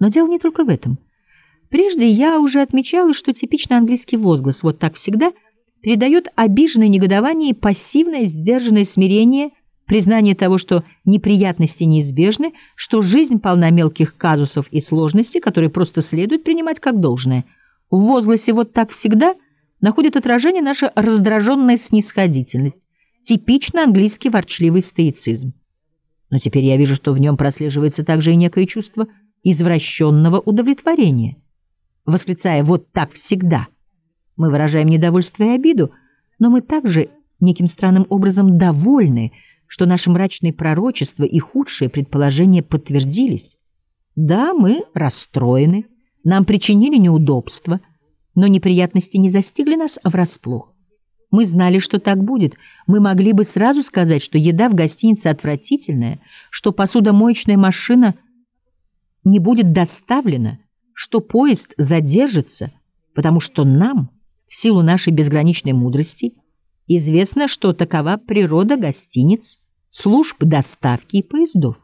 Но дело не только в этом. Прежде я уже отмечала, что типично английский возглас «вот так всегда» передает обиженное негодование и пассивное сдержанное смирение, признание того, что неприятности неизбежны, что жизнь полна мелких казусов и сложностей, которые просто следует принимать как должное. В возгласе «вот так всегда» находит отражение наша раздраженная снисходительность, типично английский ворчливый стоицизм. Но теперь я вижу, что в нем прослеживается также и некое чувство извращенного удовлетворения. Восклицая «вот так всегда», мы выражаем недовольство и обиду, но мы также неким странным образом довольны, что наши мрачные пророчества и худшие предположения подтвердились. Да, мы расстроены, нам причинили неудобства, но неприятности не застигли нас врасплох. Мы знали, что так будет. Мы могли бы сразу сказать, что еда в гостинице отвратительная, что посудомоечная машина не будет доставлена, что поезд задержится, потому что нам, в силу нашей безграничной мудрости, известно, что такова природа гостиниц, служб доставки и поездов.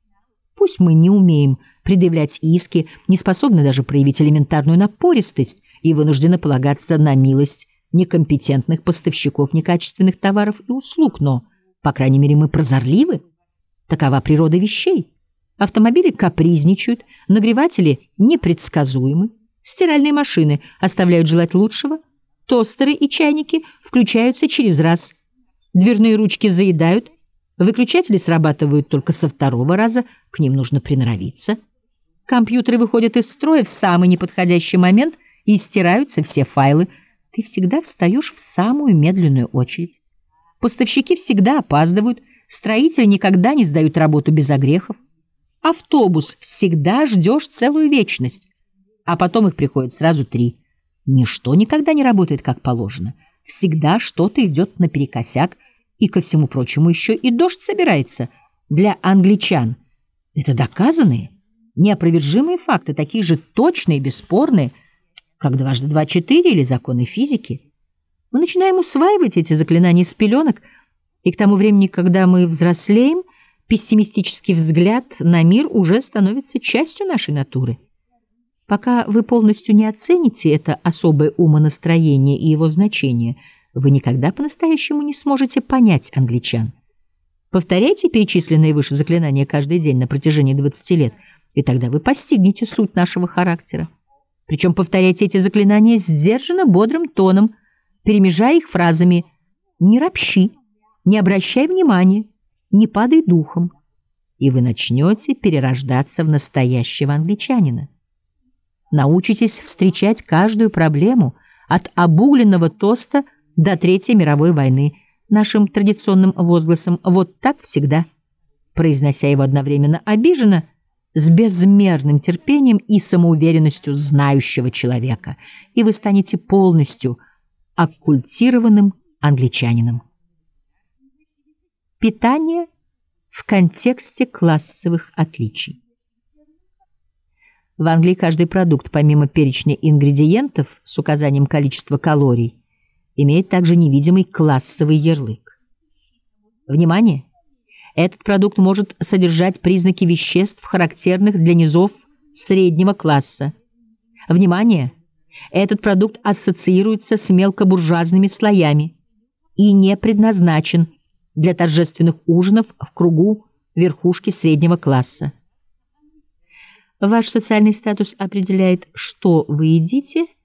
Пусть мы не умеем предъявлять иски, не способны даже проявить элементарную напористость и вынуждены полагаться на милость некомпетентных поставщиков некачественных товаров и услуг, но, по крайней мере, мы прозорливы. Такова природа вещей. Автомобили капризничают, нагреватели непредсказуемы, стиральные машины оставляют желать лучшего, тостеры и чайники включаются через раз, дверные ручки заедают, выключатели срабатывают только со второго раза, к ним нужно приноровиться. Компьютеры выходят из строя в самый неподходящий момент и стираются все файлы. Ты всегда встаешь в самую медленную очередь. Поставщики всегда опаздывают, строители никогда не сдают работу без огрехов. Автобус всегда ждешь целую вечность, а потом их приходит сразу 3. Ничто никогда не работает как положено. Всегда что-то идет наперекосяк, и, ко всему прочему, еще и дождь собирается. Для англичан это доказанные, неопровержимые факты, такие же точные и бесспорные, как 2 × 2 = 4 или законы физики. Мы начинаем усваивать эти заклинания с пеленок, и к тому времени, когда мы взрослеем, пессимистический взгляд на мир уже становится частью нашей натуры. Пока вы полностью не оцените это особое умонастроение и его значение, вы никогда по-настоящему не сможете понять англичан. Повторяйте перечисленные выше заклинания каждый день на протяжении 20 лет, и тогда вы постигнете суть нашего характера. Причем повторяйте эти заклинания сдержанно, бодрым тоном, перемежая их фразами «не ропщи», «не обращай внимания», «не падай духом», и вы начнете перерождаться в настоящего англичанина. Научитесь встречать каждую проблему от обугленного тоста до Третьей мировой войны нашим традиционным возгласом «вот так всегда», произнося его одновременно обиженно, с безмерным терпением и самоуверенностью знающего человека, и вы станете полностью оккультированным англичанином. Питание в контексте классовых отличий. В Англии каждый продукт, помимо перечня ингредиентов с указанием количества калорий, имеет также невидимый классовый ярлык. Внимание! Этот продукт может содержать признаки веществ, характерных для низов среднего класса. Внимание! Этот продукт ассоциируется с мелкобуржуазными слоями и не предназначен для торжественных ужинов в кругу верхушки среднего класса. Ваш социальный статус определяет, что вы едите